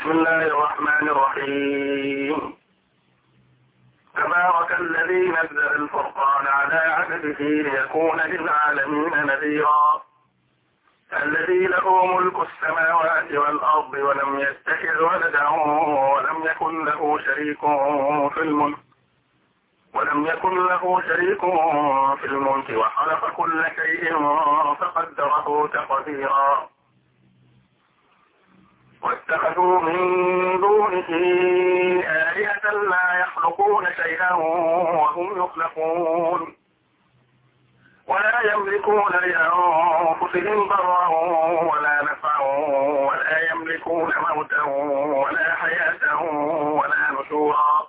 بسم الله الرحمن الرحيم. تبارك الذي نزل الفرقان على عبده ليكون للعالمين نذيرا. الذي له ملك السماوات والأرض ولم يتخذ ولدا ولم يكن له شريك في الملك وخلق كل شيء فقدره تقديرا. واتخذوا من دونه آلهة لا يخلقون شيئا وهم يخلقون ولا يملكون لأنفسهم ضرا ولا نفعا ولا يملكون موتا ولا حياة ولا نشورا.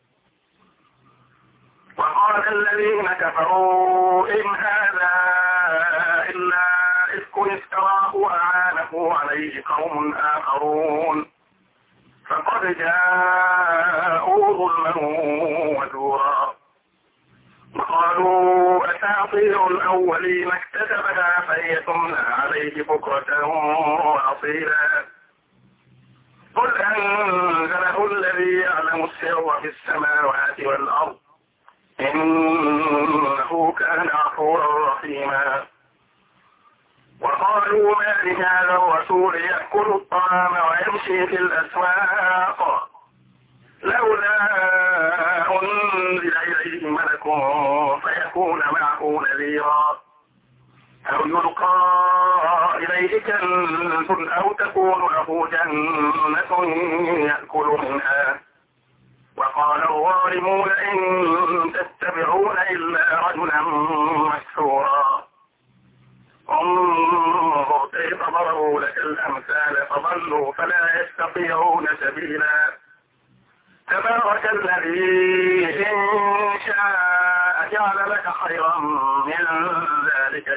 وقال الذين كفروا إن هذا إلا إفك افتراه وأعانه عليه قوم آخرون فقد جاءوا ظلما وزورا. وقالوا أساطير الأولين اكتسبها فهي تملى عليه بكرة وأصيلا. قل أنزله الذي يعلم السر في السماوات والأرض إنه كان غفورا رحيما. وقالوا ما لهذا الرسول يأكل الطعام ويمشي في الأسواق لولا أنزل إليه ملك فيكون معه نذيرا أو يلقى إليه كنز أو تكون له جنة يأكل منها. وقال الظالمون إن تتبعون إلا رجلا مسحورا. انظر كيف ضربوا لك الأمثال فضلوا فلا يستطيعون سبيلا. تبارك الذي إن شاء جعل لك خيرا من ذلك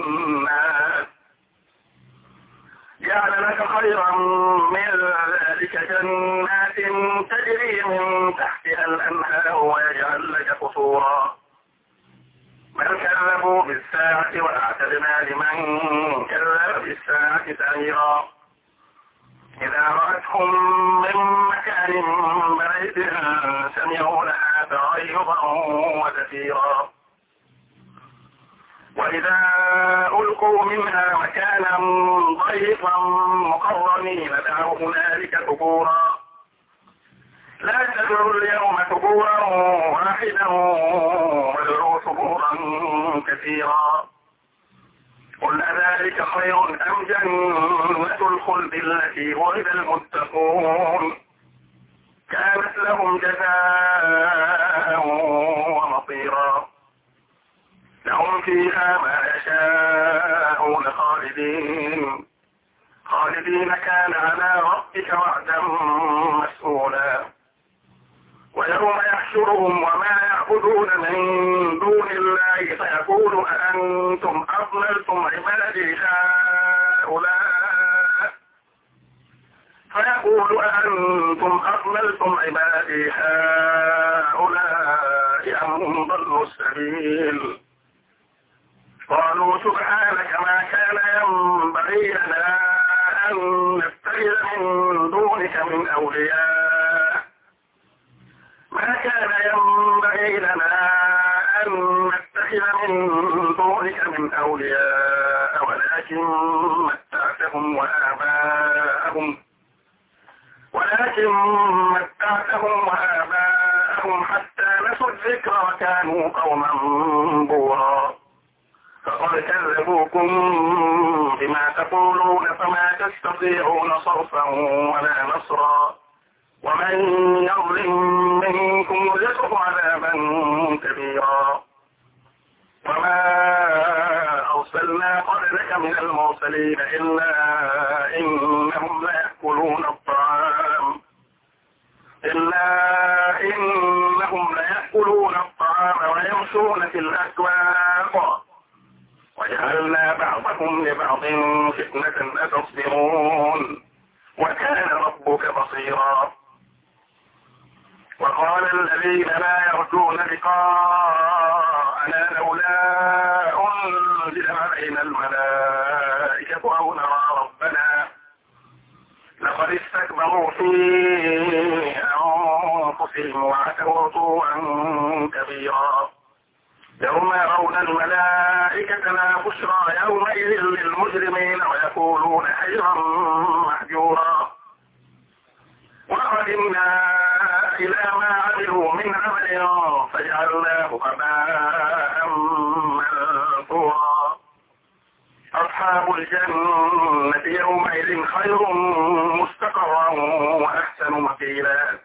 جنات تجري من تحتها الأنهار ويجعل لك قصورا. بل كذبوا بالساعة وأعتدنا لمن كذب بالساعة سعيرا. إذا رأتهم من مكان بعيد سمعوا لها تغيظا وزفيرا. وإذا ألقوا منها مكانا ضيقا مقرنين دعوا هنالك ثبورا. لا تدعوا اليوم ثبورا واحدا وادعوا ثبورا كثيرا. قل أذلك خير أم جنة الخلد التي وعد المتقون كانت لهم جزاء ومصيرا. لهم فيها ما يشاءون خالدين كان على ربك وعدا مسئولا. ويوم يحشرهم وما يعبدون من دون الله فيقول أأنتم أضللتم عبادي هؤلاء أم ضلوا السبيل. قالوا سبحانك ما كان ينبغي لنا أن نتخذ من دونك من أولياء ولكن متعتهم وآباءهم حتى نسوا الذكر وكانوا قوما بورا. فقد كذبوكم بما تقولون فما تستطيعون صرفا ولا نصرا. ومن يظلم منكم يذقه عذابا كبيرا. وما أرسلنا قبلك من المرسلين إلا إنهم ليأكلون الطعام ويمشون في الأسواق وجعلنا بعضكم لبعض فتنة أتصبرون وكان ربك بصيرا. وقال الذين لا يرجون لقاءنا لولا أنزل علينا الملائكة أو نرى ربنا لقد واستكبروا في أنفسهم وعتوا عتوا كبيرا يوم يرون الملائكة لا بشرى يومئذ للمجرمين ويقولون حجرا محجورا وقدمنا إلى ما عملوا من عمل فجعلناه هباء منثورا أصحاب الجنة يومئذ خير مستقرا وأحسن مقيلا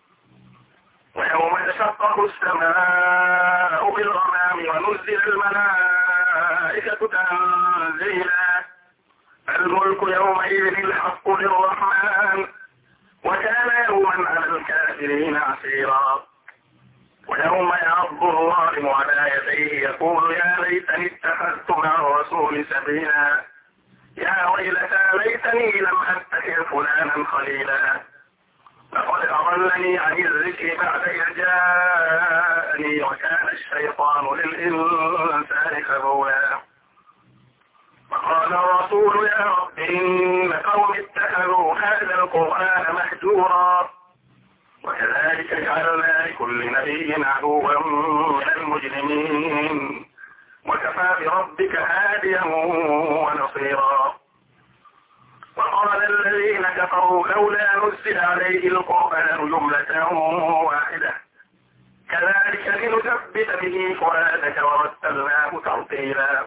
ويوم تشقق السماء بالغمام ونزل الملائكة تنزيلا الملك يومئذ الحق للرحمن وكان يوما على الكافرين عسيرا ويوم يعض الظالم على يديه يقول يا ليتني اتخذت مع الرسول سبيلا يا ويلتى ليتني لم أتخذ فلانا خليلا لقد أضلني عن الذكر بعد إذ جاءني وكان الشيطان للإنسان خذولا وقال الرسول يا رب إن قوم اتخذوا هذا القرآن مهجورا وكذلك جعلنا لكل نبي عدوا من المجرمين وكفى بربك هاديا ونصيرا وقال الذين كفروا لولا نزل عليه القرآن جملة واحدة كذلك لنثبت به فؤادك ورتلناه ترتيلا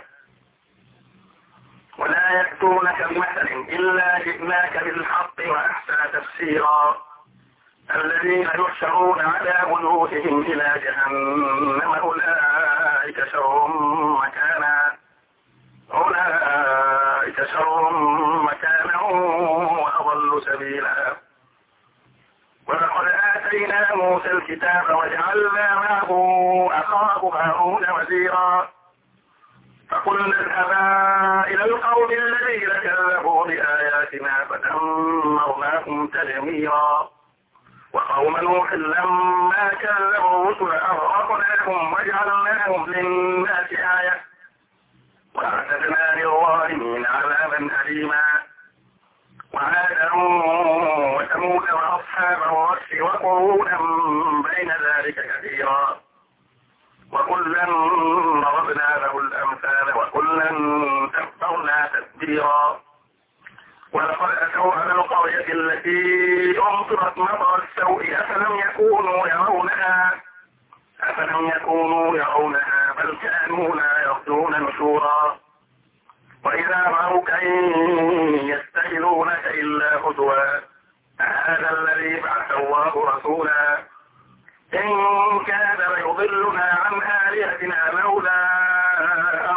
ولا يأتونك بمثل إلا جئناك بالحق وأحسن تفسيرا الذين يحشرون على وجوههم إلى جهنم أولئك شر مكانا وأضل سبيلا ولقد آتينا موسى الكتاب وجعلنا معه أخاه هارون وزيرا فقلنا اذهبا إلى القوم الذين كذبوا بآياتنا فدمرناهم تدميرا وقوم نوح لما كذبوا الرسل أغرقناهم وجعلناهم للناس آية وأعتدنا للظالمين عذابا أليما وعادا وثمود وأصحاب الرس وقرونا بين ذلك كثيرا وكلا ضربنا له الأمثال وكلا تبرنا تتبيرا ولقد أتوا على القرية التي أمطرت مطر السوء أفلم يكونوا يرونها بل كانوا لا يرجون نشورا وإذا رأوك إن يستجلونك إلا هزوا هذا الذي بعث الله رسولا إن كان ليضلنا عن آلهتنا لولا أن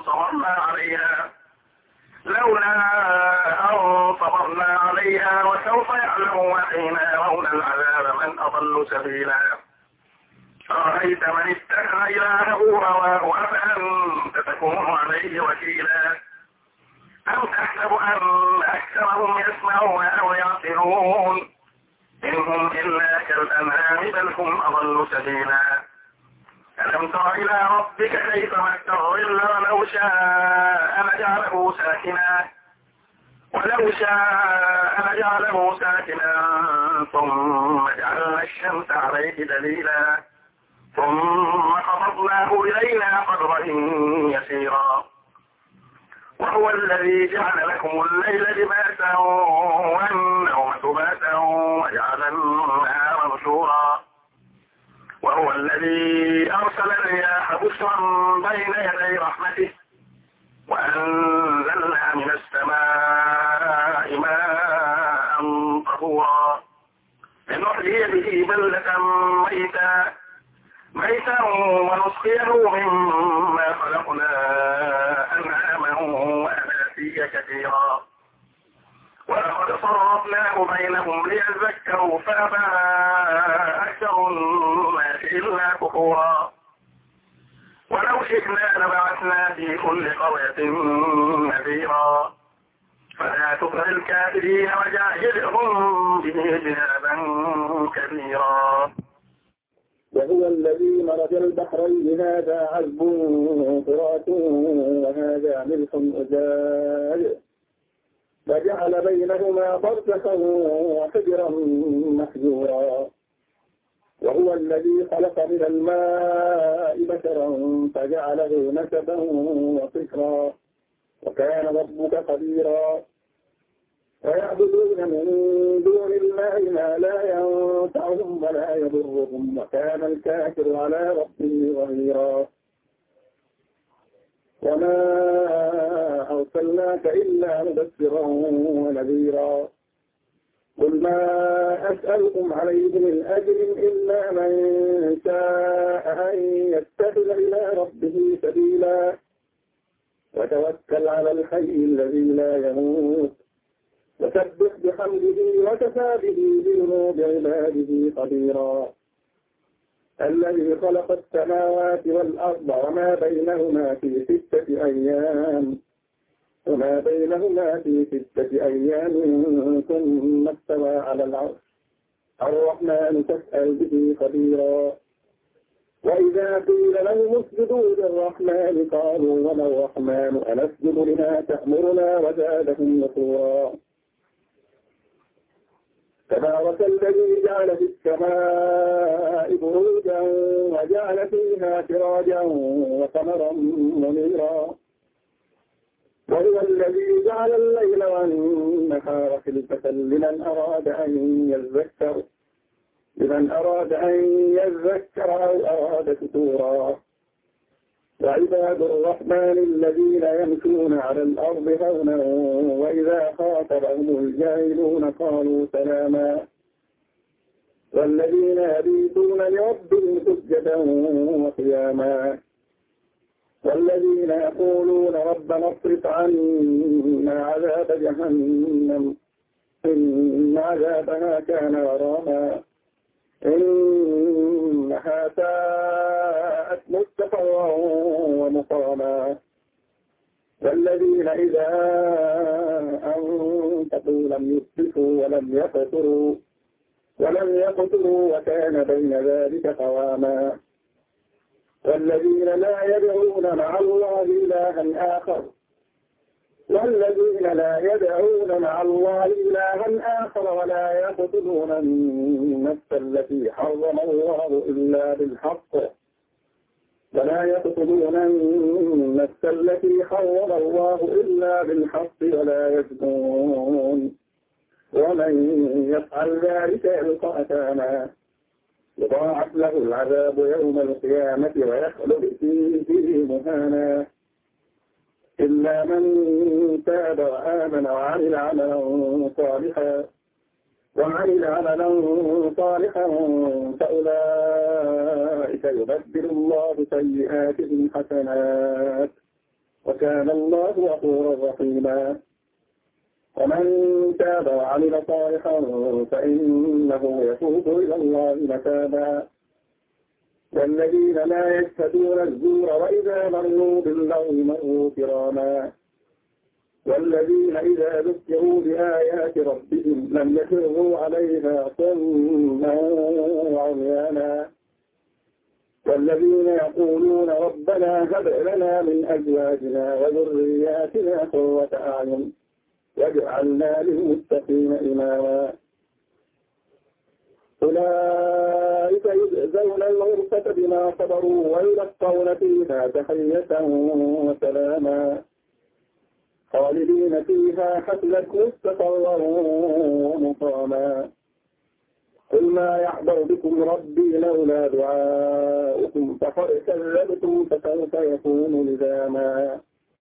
صبرنا عليها وسوف يعلمون حين يرون العذاب من أضل سبيلا أرأيت من اتخذ إلهه هواه أفأنت تكون عليه وكيلا أم تحسب أن أكثرهم يسمعون أو يعقلون إنهم إلا كالأنعام بل هم أضل سبيلا ألم تر إلى ربك كيف مد الظل ولو شاء لجعله ساكنا ثم جعلنا الشمس عليه دليلا ثم قبضناه إلينا قبضا يسيرا وهو الذي جعل لكم الليل لباسا والنوم سباتا وجعل النهار نشورا وهو الذي أرسل الرياح بشرا بين يدي رحمته وأنزلنا من السماء ماء طهورا لنحيي به بلدة ميتا ونسقيه مما خلقنا أنعاما وأناسيا كثيرا ولقد صرفناه بينهم ليذكروا فأبى أكثر الناس إلا كفورا ولو شئنا لبعثنا في كل قرية نذيرا فلا تطع الكافرين وجاهدهم به جهادا كبيرا. وهو الذي مرج البحرين هذا عذب فرات وهذا ملح أجاج وجعل بينهما برزخا وحجرا محجورا. وهو الذي خلق من الماء بشرا فجعله نسبا وصهرا وكان ربك قديرا. ويعبدون من دون الله ما لا ينفعهم ولا يضرهم وكان الكافر على ربه ظهيرا. وما أرسلناك إلا مبشرا ونذيرا. قل ما أسألكم عليه من أجر إلا من شاء أن يتخذ إلى ربه سبيلا وتوكل على الحي الذي لا يموت وسبح بحمده وكفى به بذنوب عباده خبيرا. الذي خلق السماوات والأرض وما بينهما في 6 أيام ثم استوى على العرش الرحمن فاسأل به خبيرا. وإذا قيل لهم اسجدوا للرحمن قالوا وما الرحمن أنسجد لما تأمرنا وزادهم نفورا. تبارك الذي جعل في السماء بروجا وجعل فيها سراجا وقمرا منيرا. وهو الذي جعل الليل والنهار خلفة لمن أراد أن يذكر أو أراد شكورا. وعباد الرحمن الذين يمشون على الأرض هونا وإذا خاطبهم الجاهلون قالوا سلاما. والذين يبيتون لربهم سجدا وقياما. والذين يقولون ربنا اصرف عنا عذاب جهنم إن عذابها كان غراما إنها ساءت مستقرا ومقاما. والذين إذا أنفقوا لم يسرفوا ولم يقتروا وكان بين ذلك قواما. والذين لا يدعون مع الله إلها آخر ولا يقتلون النفس التي حرم الله إلا بالحق ولا يزنون ومن يفعل ذلك يلقى أثاما. يضاعف له العذاب يوم القيامة ويخلد فيه مهانا إلا من تاب وآمن وعمل عملا صالحا فأولئك يبدل الله سيئاتهم حسنات وكان الله غفورا رحيما. ومن تاب وعمل صالحا فإنه يتوب إلى الله متابا. والذين لا يشهدون الزور وإذا مروا باللغو مروا كراما. والذين إذا ذكروا بآيات ربهم لم يخروا عليها صما وعميانا. والذين يقولون ربنا هب لنا من أزواجنا وذرياتنا قرة أعين واجعلنا للمتقين إماما. أولئك يجزون الغرفة بما صبروا ويلقون فيها تحية وسلاما خالدين فيها حسنت مستقرا ومقاما. قل ما يعبأ بكم ربي لولا دعاؤكم فقد كذبتم فسوف يكون لزاما.